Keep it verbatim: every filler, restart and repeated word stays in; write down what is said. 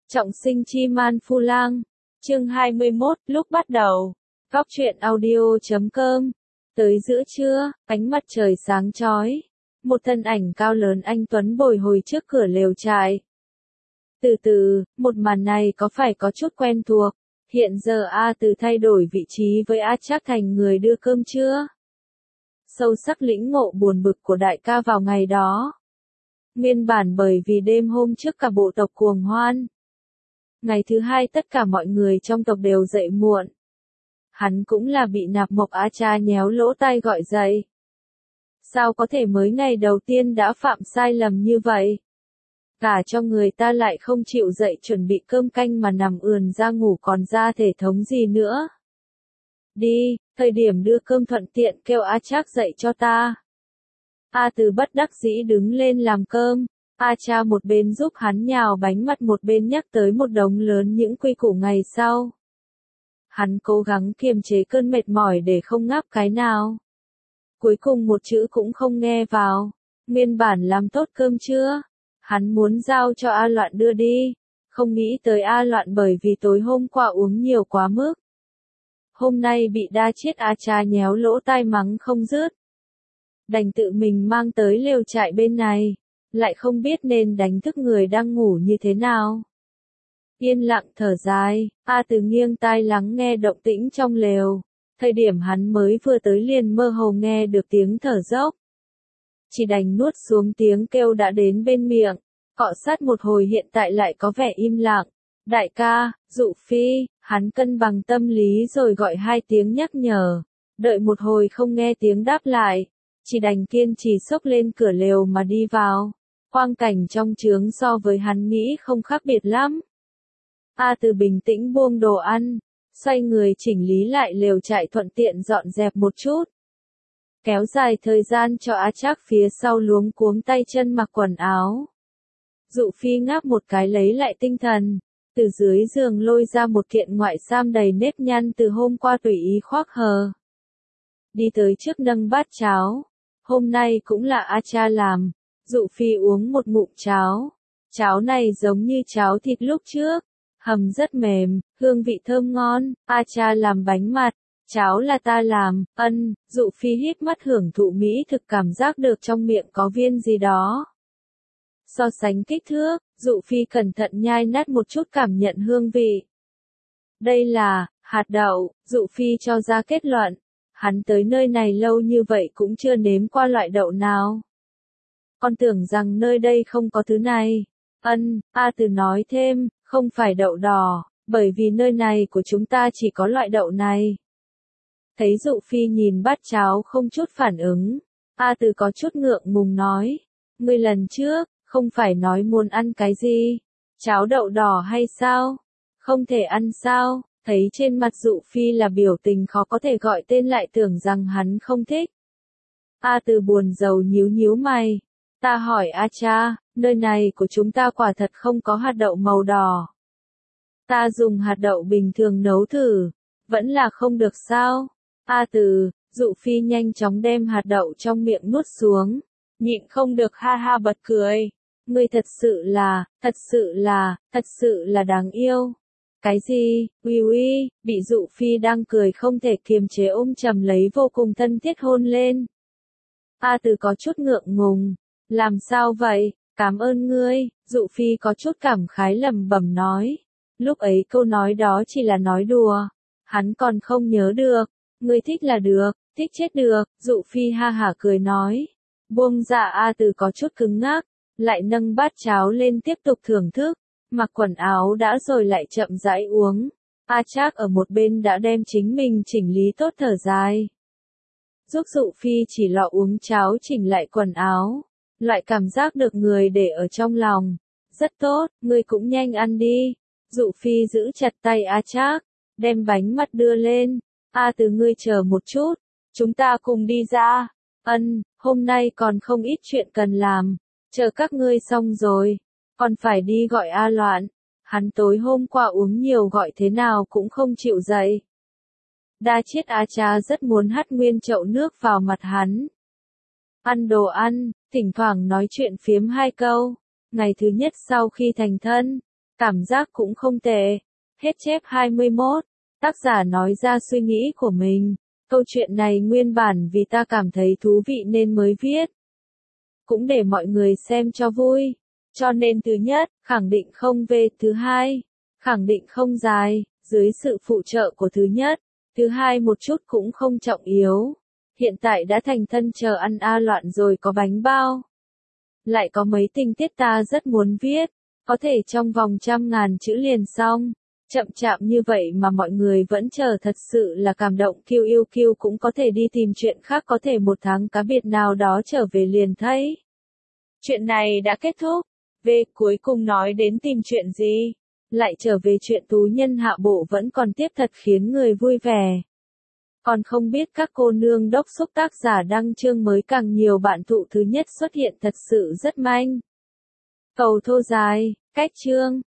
Trọng sinh chi man phu lang. Chương hai mươi mốt, lúc bắt đầu. Góc truyện audio.com. Tới giữa trưa, ánh mặt trời sáng chói. Một thân ảnh cao lớn anh tuấn bồi hồi trước cửa lều trại. Từ từ, một màn này có phải có chút quen thuộc. Hiện giờ A Từ thay đổi vị trí với A Trác thành người đưa cơm chưa? Sâu sắc lĩnh ngộ buồn bực của đại ca vào ngày đó. Nguyên bản bởi vì đêm hôm trước cả bộ tộc cuồng hoan. Ngày thứ hai tất cả mọi người trong tộc đều dậy muộn. Hắn cũng là bị Nạp Mộc A Cha nhéo lỗ tai gọi dậy. Sao có thể mới ngày đầu tiên đã phạm sai lầm như vậy? Cả cho người ta lại không chịu dậy chuẩn bị cơm canh mà nằm ườn ra ngủ còn ra thể thống gì nữa. Đi, thời điểm đưa cơm thuận tiện kêu A Trác dậy cho ta. A Từ bất đắc dĩ đứng lên làm cơm. A Cha một bên giúp hắn nhào bánh mặt một bên nhắc tới một đống lớn những quy củ ngày sau. Hắn cố gắng kiềm chế cơn mệt mỏi để không ngáp cái nào. Cuối cùng một chữ cũng không nghe vào. Nguyên bản làm tốt cơm chưa? Hắn muốn giao cho A Loạn đưa đi. Không nghĩ tới A Loạn bởi vì tối hôm qua uống nhiều quá mức. Hôm nay bị đa chết A Cha nhéo lỗ tai mắng không dứt. Đành tự mình mang tới lều trại bên này. Lại không biết nên đánh thức người đang ngủ như thế nào. Yên lặng thở dài, A Từ nghiêng tai lắng nghe động tĩnh trong lều. Thời điểm hắn mới vừa tới liền mơ hồ nghe được tiếng thở dốc. Chỉ đành nuốt xuống tiếng kêu đã đến bên miệng. Cọ sát một hồi hiện tại lại có vẻ im lặng. Đại ca, Dụ Phi, hắn cân bằng tâm lý rồi gọi hai tiếng nhắc nhở. Đợi một hồi không nghe tiếng đáp lại. Chỉ đành kiên trì xốc lên cửa lều mà đi vào. Quang cảnh trong trướng so với hắn nghĩ không khác biệt lắm. A Từ bình tĩnh buông đồ ăn, xoay người chỉnh lý lại lều trại thuận tiện dọn dẹp một chút. Kéo dài thời gian cho A Trác phía sau luống cuống tay chân mặc quần áo. Dụ Phi ngáp một cái lấy lại tinh thần, từ dưới giường lôi ra một kiện ngoại sam đầy nếp nhăn từ hôm qua tùy ý khoác hờ. Đi tới trước nâng bát cháo, hôm nay cũng là A Cha làm. Dụ Phi uống một ngụm cháo. Cháo này giống như cháo thịt lúc trước. Hầm rất mềm, hương vị thơm ngon. A Cha làm bánh mặt. Cháo là ta làm. Ân, Dụ Phi hít mắt hưởng thụ mỹ thực cảm giác được trong miệng có viên gì đó. So sánh kích thước, Dụ Phi cẩn thận nhai nát một chút cảm nhận hương vị. Đây là hạt đậu, Dụ Phi cho ra kết luận. Hắn tới nơi này lâu như vậy cũng chưa nếm qua loại đậu nào. Con tưởng rằng nơi đây không có thứ này. Ân, A Từ nói thêm, không phải đậu đỏ, bởi vì nơi này của chúng ta chỉ có loại đậu này. Thấy Dụ Phi nhìn bát cháo không chút phản ứng. A Từ có chút ngượng ngùng nói. Ngươi lần trước, không phải nói muốn ăn cái gì? Cháo đậu đỏ hay sao? Không thể ăn sao? Thấy trên mặt Dụ Phi là biểu tình khó có thể gọi tên lại tưởng rằng hắn không thích. A Từ buồn rầu nhíu nhíu mày. Ta hỏi A Cha, nơi này của chúng ta quả thật không có hạt đậu màu đỏ. Ta dùng hạt đậu bình thường nấu thử, vẫn là không được sao? A Từ, Dụ Phi nhanh chóng đem hạt đậu trong miệng nuốt xuống, nhịn không được ha ha bật cười. Ngươi thật sự là, thật sự là, thật sự là đáng yêu. Cái gì? Uy uy, bị Dụ Phi đang cười không thể kiềm chế ôm chầm lấy vô cùng thân thiết hôn lên. A Từ có chút ngượng ngùng. Làm sao vậy? Cảm ơn ngươi, Dụ Phi có chút cảm khái lẩm bẩm nói. Lúc ấy câu nói đó chỉ là nói đùa. Hắn còn không nhớ được. Ngươi thích là được, thích chết được, Dụ Phi ha hả cười nói. Buông dạ A Từ có chút cứng ngắc, lại nâng bát cháo lên tiếp tục thưởng thức. Mặc quần áo đã rồi lại chậm rãi uống. A Trác ở một bên đã đem chính mình chỉnh lý tốt thở dài. Giúp Dụ Phi chỉ lọ uống cháo chỉnh lại quần áo. Loại cảm giác được người để ở trong lòng. Rất tốt, ngươi cũng nhanh ăn đi. Dụ Phi giữ chặt tay A Trác, đem bánh mặt đưa lên. A Từ ngươi chờ một chút, chúng ta cùng đi ra. Ân, hôm nay còn không ít chuyện cần làm. Chờ các ngươi xong rồi, còn phải đi gọi A Loạn. Hắn tối hôm qua uống nhiều gọi thế nào cũng không chịu dậy. Đa chết A Cha rất muốn hắt nguyên chậu nước vào mặt hắn. Ăn đồ ăn, thỉnh thoảng nói chuyện phiếm hai câu. Ngày thứ nhất sau khi thành thân, Cảm giác cũng không tệ. Hết chép hai mươi mốt. Tác giả nói ra suy nghĩ của mình. Câu chuyện này nguyên bản vì ta cảm thấy thú vị nên mới viết. Cũng để mọi người xem cho vui. Cho nên thứ nhất, khẳng định không về. Thứ hai, khẳng định không dài, dưới sự phụ trợ của thứ nhất. Thứ hai một chút cũng không trọng yếu. Hiện tại đã thành thân chờ ăn a loạn rồi có bánh bao. Lại có mấy tình tiết ta rất muốn viết. Có thể trong vòng trăm ngàn chữ liền xong. Chậm chạp như vậy mà mọi người vẫn chờ thật sự là cảm động. Kiêu yêu kiêu cũng có thể đi tìm chuyện khác, có thể một tháng cá biệt nào đó trở về liền thấy. Chuyện này đã kết thúc. Về cuối cùng nói đến tìm chuyện gì? Lại trở về chuyện tú nhân hạ bộ vẫn còn tiếp, thật khiến người vui vẻ. Còn không biết các cô nương đốc xúc tác giả đăng chương mới càng nhiều bạn thụ thứ nhất xuất hiện thật sự rất manh. Cầu thô dài, cách chương.